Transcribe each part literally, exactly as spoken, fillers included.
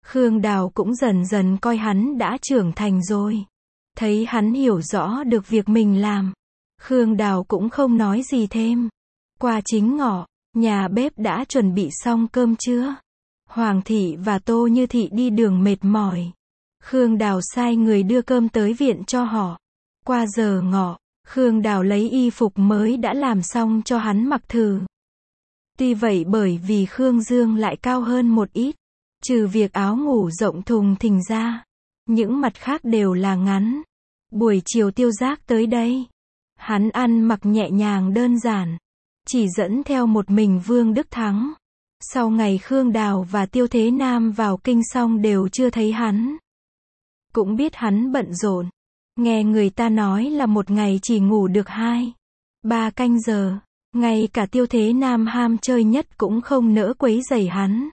Khương Đào cũng dần dần coi hắn đã trưởng thành rồi. Thấy hắn hiểu rõ được việc mình làm. Khương Đào cũng không nói gì thêm. Qua chính ngọ, nhà bếp đã chuẩn bị xong cơm trưa. Hoàng thị và Tô Như Thị đi đường mệt mỏi. Khương Đào sai người đưa cơm tới viện cho họ. Qua giờ ngọ, Khương Đào lấy y phục mới đã làm xong cho hắn mặc thử. Tuy vậy bởi vì Khương Dương lại cao hơn một ít, trừ việc áo ngủ rộng thùng thình ra, những mặt khác đều là ngắn. Buổi chiều Tiêu Giác tới đây. Hắn ăn mặc nhẹ nhàng đơn giản, chỉ dẫn theo một mình Vương Đức Thắng. Sau ngày Khương Đào và Tiêu Thế Nam vào kinh xong đều chưa thấy hắn. Cũng biết hắn bận rộn. Nghe người ta nói là một ngày chỉ ngủ được hai, ba canh giờ. Ngay cả Tiêu Thế Nam ham chơi nhất cũng không nỡ quấy rầy hắn.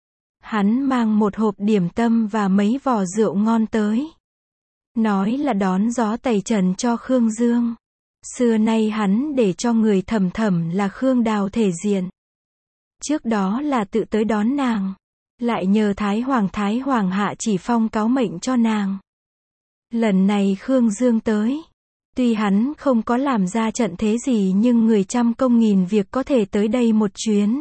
Hắn mang một hộp điểm tâm và mấy vò rượu ngon tới. Nói là đón gió tẩy trần cho Khương Dương. Xưa nay hắn để cho người thầm thầm là Khương Đào thể diện. Trước đó là tự tới đón nàng. Lại nhờ Thái Hoàng Thái Hoàng hạ chỉ phong cáo mệnh cho nàng. Lần này Khương Dương tới. Tuy hắn không có làm ra trận thế gì nhưng người trăm công nghìn việc có thể tới đây một chuyến.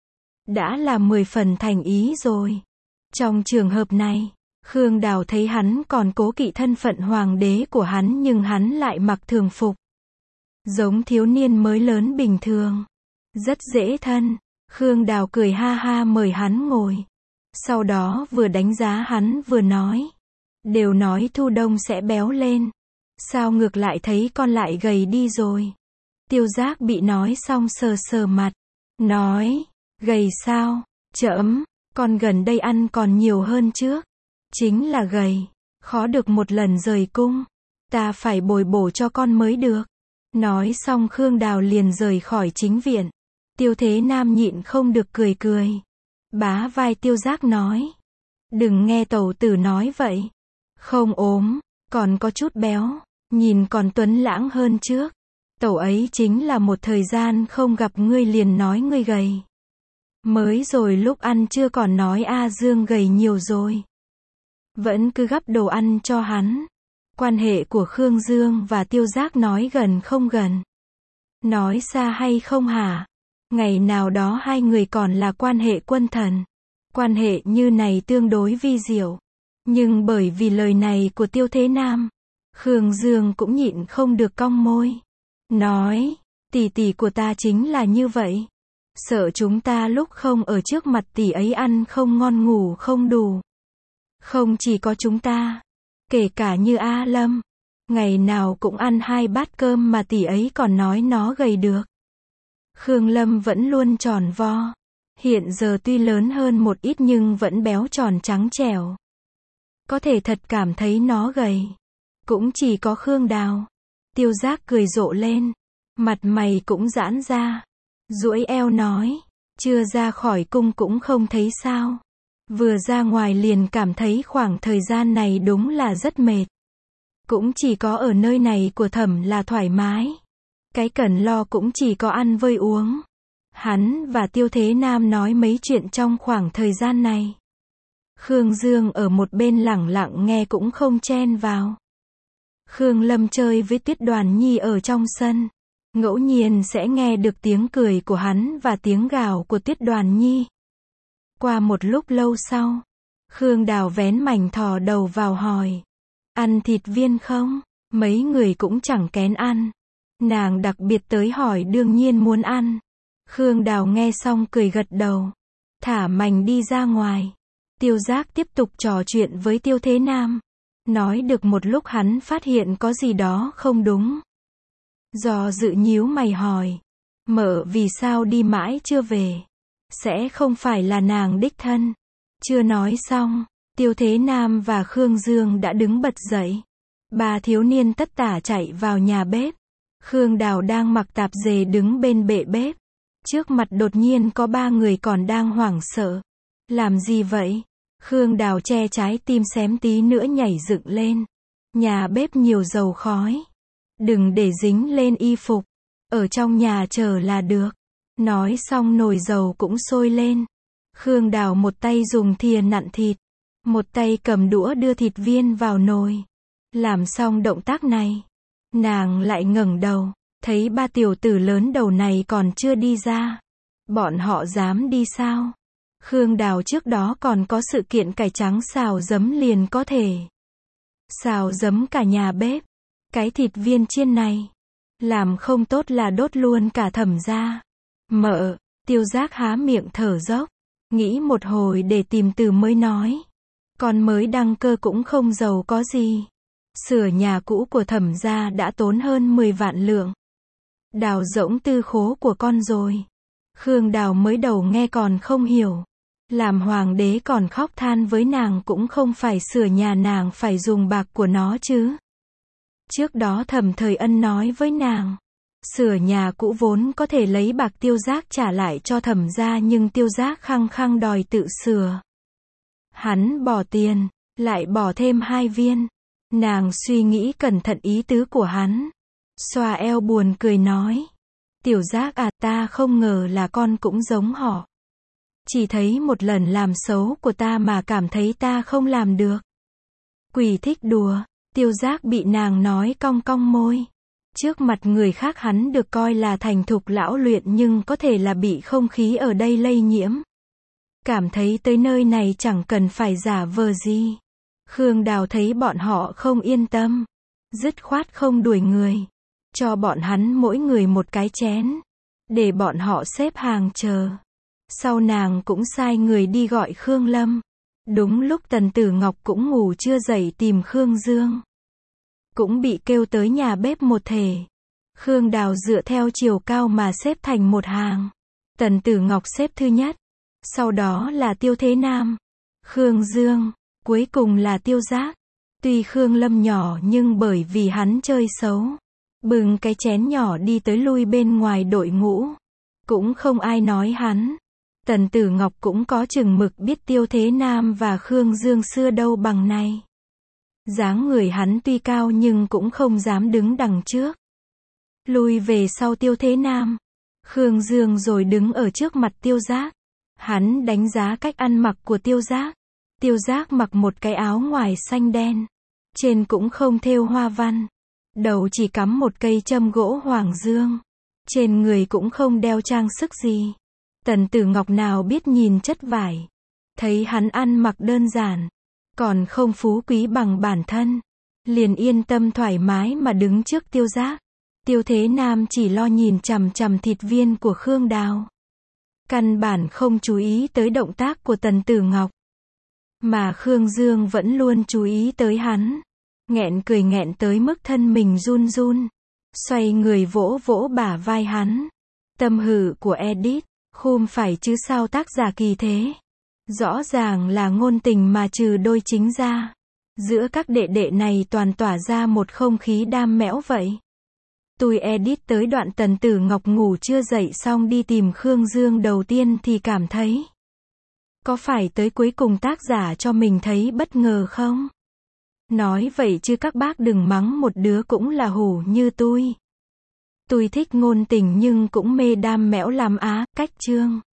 Đã là mười phần thành ý rồi. Trong trường hợp này, Khương Đào thấy hắn còn cố kỵ thân phận hoàng đế của hắn nhưng hắn lại mặc thường phục. Giống thiếu niên mới lớn bình thường. Rất dễ thân. Khương Đào cười ha ha mời hắn ngồi. Sau đó vừa đánh giá hắn vừa nói. Đều nói thu đông sẽ béo lên. Sao ngược lại thấy con lại gầy đi rồi? Tiêu Giác bị nói xong sờ sờ mặt. Nói, gầy sao? Chậm, con gần đây ăn còn nhiều hơn trước. Chính là gầy. Khó được một lần rời cung. Ta phải bồi bổ cho con mới được. Nói xong Khương Đào liền rời khỏi chính viện. Tiêu Thế Nam nhịn không được cười cười. Bá vai Tiêu Giác nói. Đừng nghe tẩu tử nói vậy. Không ốm, còn có chút béo. Nhìn còn tuấn lãng hơn trước. Tẩu ấy chính là một thời gian không gặp ngươi liền nói ngươi gầy. Mới rồi lúc ăn chưa còn nói A Dương gầy nhiều rồi. Vẫn cứ gắp đồ ăn cho hắn. Quan hệ của Khương Dương và Tiêu Giác nói gần không gần. Nói xa hay không hả? Ngày nào đó hai người còn là quan hệ quân thần. Quan hệ như này tương đối vi diệu. Nhưng bởi vì lời này của Tiêu Thế Nam, Khương Dương cũng nhịn không được cong môi. Nói, tỷ tỷ của ta chính là như vậy. Sợ chúng ta lúc không ở trước mặt tỷ ấy ăn không ngon ngủ không đủ. Không chỉ có chúng ta, kể cả như A Lâm. Ngày nào cũng ăn hai bát cơm mà tỷ ấy còn nói nó gầy được. Khương Lâm vẫn luôn tròn vo. Hiện giờ tuy lớn hơn một ít nhưng vẫn béo tròn trắng trẻo. Có thể thật cảm thấy nó gầy. Cũng chỉ có Khương Đào. Tiêu Giác cười rộ lên. Mặt mày cũng giãn ra. Duỗi eo nói. Chưa ra khỏi cung cũng không thấy sao. Vừa ra ngoài liền cảm thấy khoảng thời gian này đúng là rất mệt. Cũng chỉ có ở nơi này của Thẩm là thoải mái. Cái cần lo cũng chỉ có ăn vơi uống. Hắn và Tiêu Thế Nam nói mấy chuyện trong khoảng thời gian này. Khương Dương ở một bên lẳng lặng nghe cũng không chen vào. Khương Lâm chơi với Tuyết Đoàn Nhi ở trong sân. Ngẫu nhiên sẽ nghe được tiếng cười của hắn và tiếng gào của Tuyết Đoàn Nhi. Qua một lúc lâu sau, Khương Đào vén mảnh thò đầu vào hỏi. Ăn thịt viên không? Mấy người cũng chẳng kén ăn. Nàng đặc biệt tới hỏi đương nhiên muốn ăn. Khương Đào nghe xong cười gật đầu. Thả mảnh đi ra ngoài. Tiêu Giác tiếp tục trò chuyện với Tiêu Thế Nam. Nói được một lúc hắn phát hiện có gì đó không đúng. Do dự nhíu mày hỏi. Mợ vì sao đi mãi chưa về? Sẽ không phải là nàng đích thân. Chưa nói xong, Tiêu Thế Nam và Khương Dương đã đứng bật dậy. Ba thiếu niên tất tả chạy vào nhà bếp. Khương Đào đang mặc tạp dề đứng bên bệ bếp. Trước mặt đột nhiên có ba người còn đang hoảng sợ. Làm gì vậy? Khương Đào che trái tim xém tí nữa nhảy dựng lên. Nhà bếp nhiều dầu khói. Đừng để dính lên y phục. Ở trong nhà chờ là được. Nói xong nồi dầu cũng sôi lên. Khương Đào một tay dùng thìa nặn thịt. một tay cầm đũa đưa thịt viên vào nồi. Làm xong động tác này, nàng lại ngẩng đầu, thấy ba tiểu tử lớn đầu này còn chưa đi ra. Bọn họ dám đi sao? Khương Đào trước đó còn có sự kiện cải trắng xào giấm liền có thể xào giấm cả nhà bếp. Cái thịt viên chiên này, làm không tốt là đốt luôn cả Thẩm gia. Mợ, Tiêu Giác há miệng thở dốc, nghĩ một hồi để tìm từ mới nói. Con mới đăng cơ cũng không giàu có gì. Sửa nhà cũ của Thẩm gia đã tốn hơn mười vạn lượng. Đào rỗng tư khố của con rồi. Khương Đào mới đầu nghe còn không hiểu. Làm hoàng đế còn khóc than với nàng cũng không phải sửa nhà nàng phải dùng bạc của nó chứ. Trước đó Thẩm Thời Ân nói với nàng, sửa nhà cũ vốn có thể lấy bạc Tiêu Giác trả lại cho Thẩm gia nhưng Tiêu Giác khăng khăng đòi tự sửa. Hắn bỏ tiền, lại bỏ thêm hai viên. Nàng suy nghĩ cẩn thận ý tứ của hắn. Xoa eo buồn cười nói. Tiểu Giác à, ta không ngờ là con cũng giống họ. Chỉ thấy một lần làm xấu của ta mà cảm thấy ta không làm được. Quỷ thích đùa. Tiêu Giác bị nàng nói cong cong môi. Trước mặt người khác hắn được coi là thành thục lão luyện nhưng có thể là bị không khí ở đây lây nhiễm. Cảm thấy tới nơi này chẳng cần phải giả vờ gì. Khương Đào thấy bọn họ không yên tâm. Dứt khoát không đuổi người. Cho bọn hắn mỗi người một cái chén. Để bọn họ xếp hàng chờ. Sau nàng cũng sai người đi gọi Khương Lâm. Đúng lúc Tần Tử Ngọc cũng ngủ chưa dậy tìm Khương Dương. Cũng bị kêu tới nhà bếp một thể. Khương Đào dựa theo chiều cao mà xếp thành một hàng. Tần Tử Ngọc xếp thứ nhất. Sau đó là Tiêu Thế Nam, Khương Dương, cuối cùng là Tiêu Giác. Tuy Khương Lâm nhỏ nhưng bởi vì hắn chơi xấu, bưng cái chén nhỏ đi tới lui bên ngoài đội ngũ. Cũng không ai nói hắn. Tần Tử Ngọc cũng có chừng mực biết Tiêu Thế Nam và Khương Dương xưa đâu bằng nay. Dáng người hắn tuy cao nhưng cũng không dám đứng đằng trước. Lui về sau Tiêu Thế Nam, Khương Dương rồi đứng ở trước mặt Tiêu Giác. Hắn đánh giá cách ăn mặc của Tiêu Giác. Tiêu Giác mặc một cái áo ngoài xanh đen. Trên cũng không thêu hoa văn. Đầu chỉ cắm một cây châm gỗ hoàng dương. Trên người cũng không đeo trang sức gì. Tần Tử Ngọc nào biết nhìn chất vải. Thấy hắn ăn mặc đơn giản. Còn không phú quý bằng bản thân. Liền yên tâm thoải mái mà đứng trước Tiêu Giác. Tiêu Thế Nam chỉ lo nhìn chằm chằm thịt viên của Khương Đào. Căn bản không chú ý tới động tác của Tần Tử Ngọc. Mà Khương Dương vẫn luôn chú ý tới hắn. Nghẹn cười nghẹn tới mức thân mình run run. Xoay người vỗ vỗ bả vai hắn. Tâm hử của Edit. Khum phải chứ sao tác giả kỳ thế. Rõ ràng là ngôn tình mà trừ đôi chính ra. Giữa các đệ đệ này toàn tỏa ra một không khí đam mẽo vậy. Tôi edit tới đoạn Tần Tử Ngọc ngủ chưa dậy xong đi tìm Khương Dương đầu tiên thì cảm thấy. Có phải tới cuối cùng tác giả cho mình thấy bất ngờ không? Nói vậy chứ các bác đừng mắng một đứa cũng là hủ như tôi. Tôi thích ngôn tình nhưng cũng mê đam mẽo làm á, cách chương.